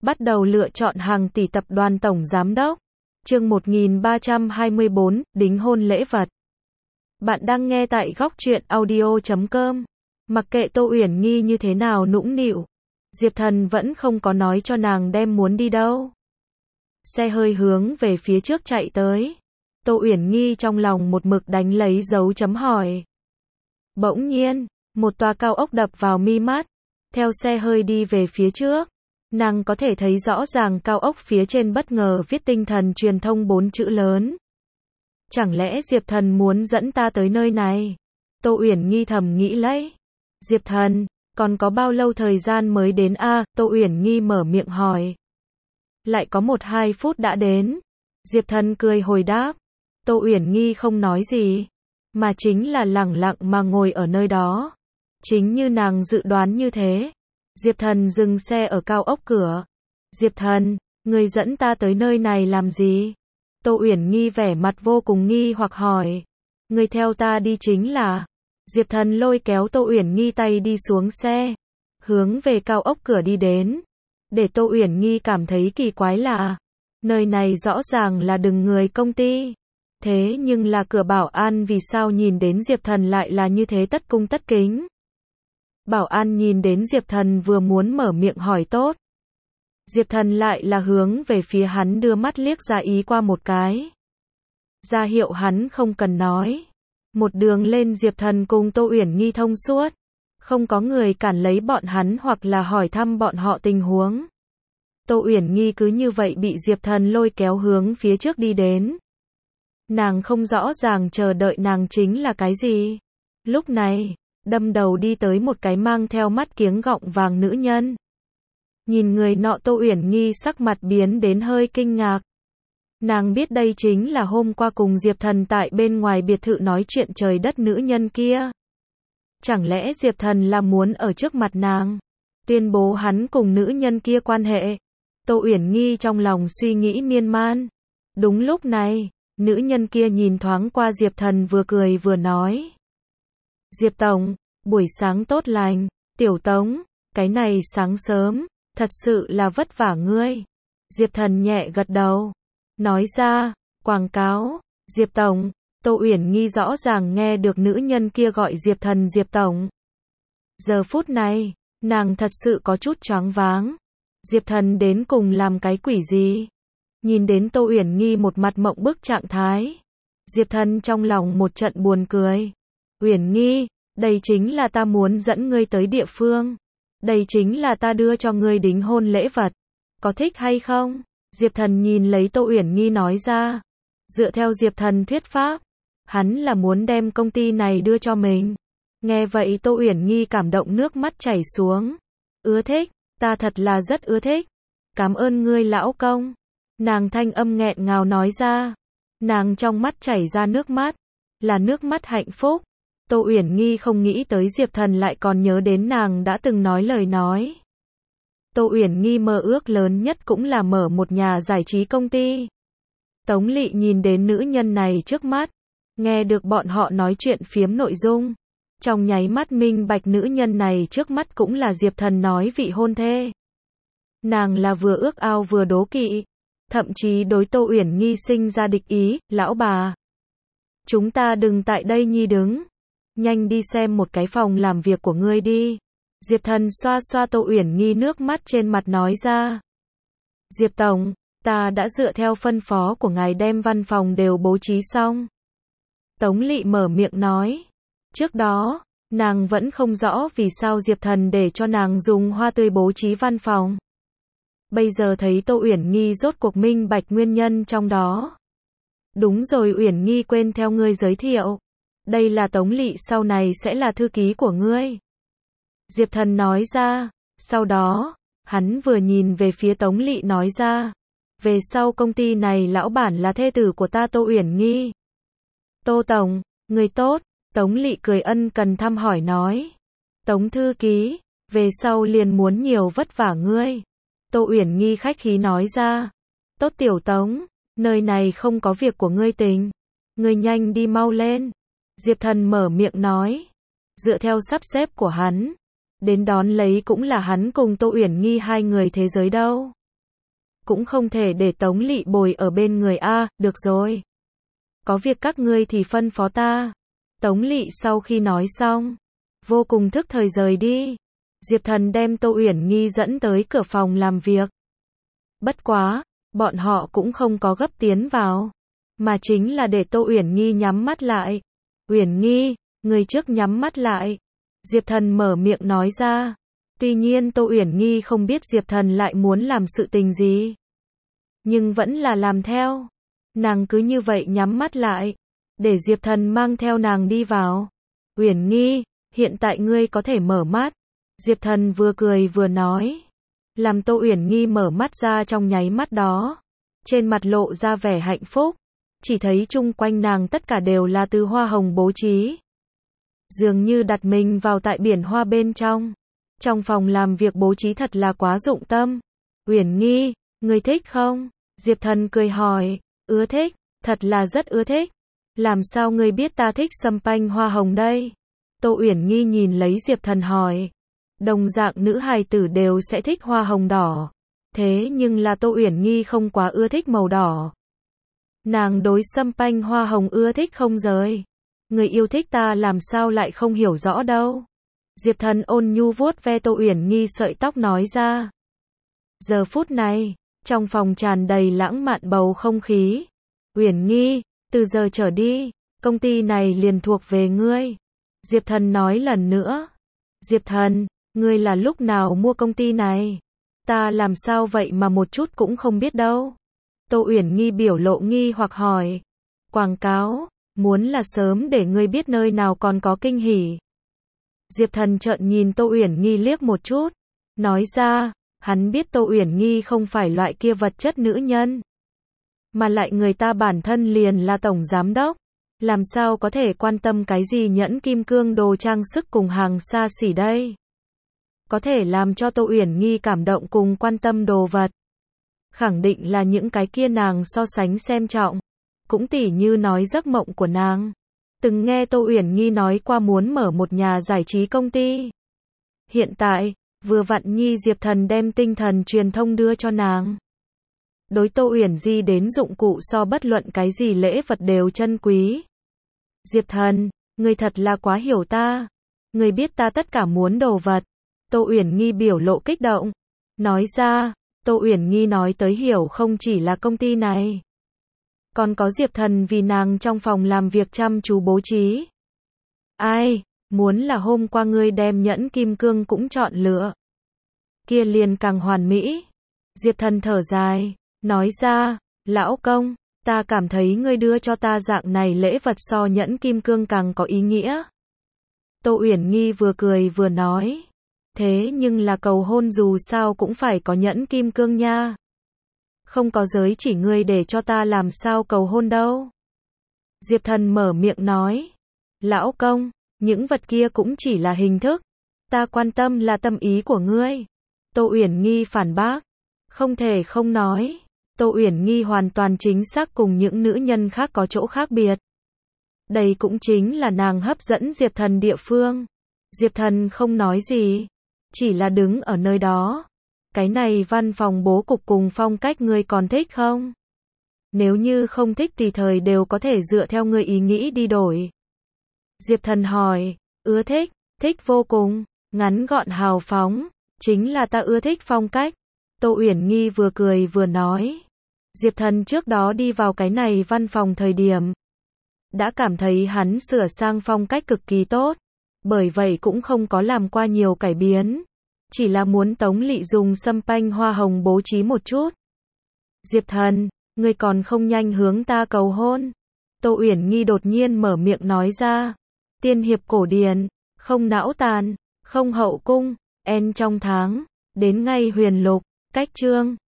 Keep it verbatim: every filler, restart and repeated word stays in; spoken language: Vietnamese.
Bắt đầu lựa chọn hàng tỷ tập đoàn tổng giám đốc. Chương một nghìn ba trăm hai mươi bốn, đính hôn lễ vật. Bạn đang nghe tại góc truyện audio chấm com. Mặc kệ Tô Uyển Nhi như thế nào nũng nịu, Diệp Thần vẫn không có nói cho nàng đem muốn đi đâu. Xe hơi hướng về phía trước chạy tới. Tô Uyển Nhi trong lòng một mực đánh lấy dấu chấm hỏi. Bỗng nhiên, một tòa cao ốc đập vào mi mắt. Theo xe hơi đi về phía trước, nàng có thể thấy rõ ràng cao ốc phía trên bất ngờ viết tinh thần truyền thông bốn chữ lớn. Chẳng lẽ Diệp Thần muốn dẫn ta tới nơi này? Tô Uyển Nhi thầm nghĩ lấy. Diệp Thần, còn có bao lâu thời gian mới đến a? À, Tô Uyển Nhi mở miệng hỏi. Lại có một hai phút đã đến. Diệp Thần cười hồi đáp. Tô Uyển Nhi không nói gì, mà chính là lẳng lặng mà ngồi ở nơi đó. Chính như nàng dự đoán như thế. Diệp Thần dừng xe ở cao ốc cửa. Diệp Thần, người dẫn ta tới nơi này làm gì? Tô Uyển Nhi vẻ mặt vô cùng nghi hoặc hỏi. Người theo ta đi chính là... Diệp Thần lôi kéo Tô Uyển Nhi tay đi xuống xe, hướng về cao ốc cửa đi đến. Để Tô Uyển Nhi cảm thấy kỳ quái là, nơi này rõ ràng là đừng người công ty. Thế nhưng là cửa bảo an vì sao nhìn đến Diệp Thần lại là như thế tất cung tất kính. Bảo an nhìn đến Diệp Thần vừa muốn mở miệng hỏi tốt. Diệp Thần lại là hướng về phía hắn đưa mắt liếc ra ý qua một cái. Ra hiệu hắn không cần nói. Một đường lên Diệp Thần cùng Tô Uyển Nhi thông suốt. Không có người cản lấy bọn hắn hoặc là hỏi thăm bọn họ tình huống. Tô Uyển Nhi cứ như vậy bị Diệp Thần lôi kéo hướng phía trước đi đến. Nàng không rõ ràng chờ đợi nàng chính là cái gì. Lúc này, đâm đầu đi tới một cái mang theo mắt kiếng gọng vàng nữ nhân. Nhìn người nọ Tô Uyển Nhi sắc mặt biến đến hơi kinh ngạc. Nàng biết đây chính là hôm qua cùng Diệp Thần tại bên ngoài biệt thự nói chuyện trời đất nữ nhân kia. Chẳng lẽ Diệp Thần là muốn ở trước mặt nàng tuyên bố hắn cùng nữ nhân kia quan hệ? Tô Uyển Nhi trong lòng suy nghĩ miên man. Đúng lúc này, nữ nhân kia nhìn thoáng qua Diệp Thần vừa cười vừa nói. Diệp Tổng, buổi sáng tốt lành. Tiểu Tống, cái này sáng sớm, thật sự là vất vả ngươi. Diệp Thần nhẹ gật đầu. Nói ra, quảng cáo, Diệp Tổng. Tô Uyển Nhi rõ ràng nghe được nữ nhân kia gọi Diệp Thần Diệp Tổng. Giờ phút này, nàng thật sự có chút choáng váng. Diệp Thần đến cùng làm cái quỷ gì? Nhìn đến Tô Uyển Nhi một mặt mộng bức trạng thái. Diệp Thần trong lòng một trận buồn cười. Uyển Nhi, đây chính là ta muốn dẫn ngươi tới địa phương. Đây chính là ta đưa cho ngươi đính hôn lễ vật. Có thích hay không? Diệp Thần nhìn lấy Tô Uyển Nhi nói ra. Dựa theo Diệp Thần thuyết pháp, hắn là muốn đem công ty này đưa cho mình. Nghe vậy Tô Uyển Nhi cảm động nước mắt chảy xuống. Ưa thích, ta thật là rất ưa thích. Cảm ơn ngươi lão công. Nàng thanh âm nghẹn ngào nói ra. Nàng trong mắt chảy ra nước mắt, là nước mắt hạnh phúc. Tô Uyển Nhi không nghĩ tới Diệp Thần lại còn nhớ đến nàng đã từng nói lời nói. Tô Uyển Nhi mơ ước lớn nhất cũng là mở một nhà giải trí công ty. Tống Lị nhìn đến nữ nhân này trước mắt, nghe được bọn họ nói chuyện phiếm nội dung, trong nháy mắt minh bạch nữ nhân này trước mắt cũng là Diệp Thần nói vị hôn thê. Nàng là vừa ước ao vừa đố kỵ, thậm chí đối Tô Uyển Nhi sinh ra địch ý. Lão bà, chúng ta đừng tại đây nhi đứng, nhanh đi xem một cái phòng làm việc của ngươi đi. Diệp Thần xoa xoa Tô Uyển Nhi nước mắt trên mặt nói ra. Diệp Tổng, ta đã dựa theo phân phó của ngài đem văn phòng đều bố trí xong. Tống Lị mở miệng nói. Trước đó, nàng vẫn không rõ vì sao Diệp Thần để cho nàng dùng hoa tươi bố trí văn phòng. Bây giờ thấy Tô Uyển Nhi rốt cuộc minh bạch nguyên nhân trong đó. Đúng rồi, Uyển Nhi quên theo ngươi giới thiệu. Đây là Tống Lị, sau này sẽ là thư ký của ngươi. Diệp Thần nói ra. Sau đó, hắn vừa nhìn về phía Tống Lị nói ra. Về sau công ty này lão bản là thê tử của ta Tô Uyển Nhi. Tô Tổng, người tốt. Tống Lị cười ân cần thăm hỏi nói. Tống thư ký, về sau liền muốn nhiều vất vả ngươi. Tô Uyển Nhi khách khí nói ra. Tốt Tiểu Tống, nơi này không có việc của ngươi tình. Ngươi nhanh đi mau lên. Diệp Thần mở miệng nói. Dựa theo sắp xếp của hắn, đến đón lấy cũng là hắn cùng Tô Uyển Nhi hai người thế giới đâu. cũng không thể để Tống Lị bồi ở bên người a, được rồi. Có việc các ngươi thì phân phó ta. Tống Lị sau khi nói xong, vô cùng thức thời rời đi. Diệp Thần đem Tô Uyển Nghi dẫn tới cửa phòng làm việc. Bất quá, bọn họ cũng không có gấp tiến vào, mà chính là để Tô Uyển Nghi nhắm mắt lại. Uyển Nghi, người trước nhắm mắt lại. Diệp Thần mở miệng nói ra. Tuy nhiên Tô Uyển Nghi không biết Diệp Thần lại muốn làm sự tình gì, nhưng vẫn là làm theo. Nàng cứ như vậy nhắm mắt lại, để Diệp Thần mang theo nàng đi vào. Uyển Nghi, hiện tại ngươi có thể mở mắt. Diệp Thần vừa cười vừa nói. Làm Tô Uyển Nghi mở mắt ra trong nháy mắt đó, trên mặt lộ ra vẻ hạnh phúc, chỉ thấy chung quanh nàng tất cả đều là từ hoa hồng bố trí. Dường như đặt mình vào tại biển hoa bên trong. Trong phòng làm việc bố trí thật là quá dụng tâm. Uyển Nghi, ngươi thích không? Diệp Thần cười hỏi. Ưa thích, thật là rất ưa thích. Làm sao ngươi biết ta thích sâm panh hoa hồng đây? Tô Uyển Nghi nhìn lấy Diệp Thần hỏi. Đồng dạng nữ hài tử đều sẽ thích hoa hồng đỏ. Thế nhưng là Tô Uyển Nghi không quá ưa thích màu đỏ. Nàng đối sâm panh hoa hồng ưa thích không rời. Người yêu thích ta làm sao lại không hiểu rõ đâu. Diệp Thần ôn nhu vuốt ve Tô Uyển Nghi sợi tóc nói ra. Giờ phút này, trong phòng tràn đầy lãng mạn bầu không khí. Uyển Nghi, từ giờ trở đi, công ty này liền thuộc về ngươi. Diệp Thần nói lần nữa. Diệp Thần, ngươi là lúc nào mua công ty này? Ta làm sao vậy mà một chút cũng không biết đâu. Tô Uyển Nghi biểu lộ nghi hoặc hỏi. Quảng cáo, muốn là sớm để ngươi biết nơi nào còn có kinh hỉ. Diệp Thần trợn nhìn Tô Uyển Nghi liếc một chút, nói ra, hắn biết Tô Uyển Nghi không phải loại kia vật chất nữ nhân, mà lại người ta bản thân liền là tổng giám đốc, làm sao có thể quan tâm cái gì nhẫn kim cương đồ trang sức cùng hàng xa xỉ đây. Có thể làm cho Tô Uyển Nghi cảm động cùng quan tâm đồ vật, khẳng định là những cái kia nàng so sánh xem trọng, cũng tỉ như nói giấc mộng của nàng. Từng nghe Tô Uyển Nghi nói qua muốn mở một nhà giải trí công ty. Hiện tại, vừa vặn Nhi Diệp Thần đem tinh thần truyền thông đưa cho nàng. Đối Tô Uyển Di đến dụng cụ so bất luận cái gì lễ vật đều chân quý. Diệp Thần, ngươi thật là quá hiểu ta. Ngươi biết ta tất cả muốn đồ vật. Tô Uyển Nghi biểu lộ kích động. Nói ra, Tô Uyển Nghi nói tới hiểu không chỉ là công ty này. Còn có Diệp Thần vì nàng trong phòng làm việc chăm chú bố trí. Ai, muốn là hôm qua ngươi đem nhẫn kim cương cũng chọn lựa. Kia liền càng hoàn mỹ. Diệp Thần thở dài, nói ra, lão công, ta cảm thấy ngươi đưa cho ta dạng này lễ vật so nhẫn kim cương càng có ý nghĩa. Tô Uyển Nghi vừa cười vừa nói, thế nhưng là cầu hôn dù sao cũng phải có nhẫn kim cương nha. Không có giới chỉ ngươi để cho ta làm sao cầu hôn đâu. Diệp Thần mở miệng nói, lão công, những vật kia cũng chỉ là hình thức, ta quan tâm là tâm ý của ngươi. Tô Uyển Nghi phản bác, không thể không nói, Tô Uyển Nghi hoàn toàn chính xác cùng những nữ nhân khác có chỗ khác biệt. Đây cũng chính là nàng hấp dẫn Diệp Thần địa phương. Diệp Thần không nói gì, chỉ là đứng ở nơi đó. Cái này văn phòng bố cục cùng phong cách ngươi còn thích không? Nếu như không thích thì thời đều có thể dựa theo ngươi ý nghĩ đi đổi. Diệp Thần hỏi, ưa thích, thích vô cùng, ngắn gọn hào phóng, chính là ta ưa thích phong cách. Tô Uyển Nghi vừa cười vừa nói. Diệp Thần trước đó đi vào cái này văn phòng thời điểm, đã cảm thấy hắn sửa sang phong cách cực kỳ tốt, bởi vậy cũng không có làm qua nhiều cải biến. Chỉ là muốn Tống Lị dùng sâm panh hoa hồng bố trí một chút. Diệp Thần, ngươi còn không nhanh hướng ta cầu hôn. Tô Uyển Nghi đột nhiên mở miệng nói ra. Tiên hiệp cổ điển, không não tàn, không hậu cung, en trong tháng, đến ngay huyền lục, cách chương.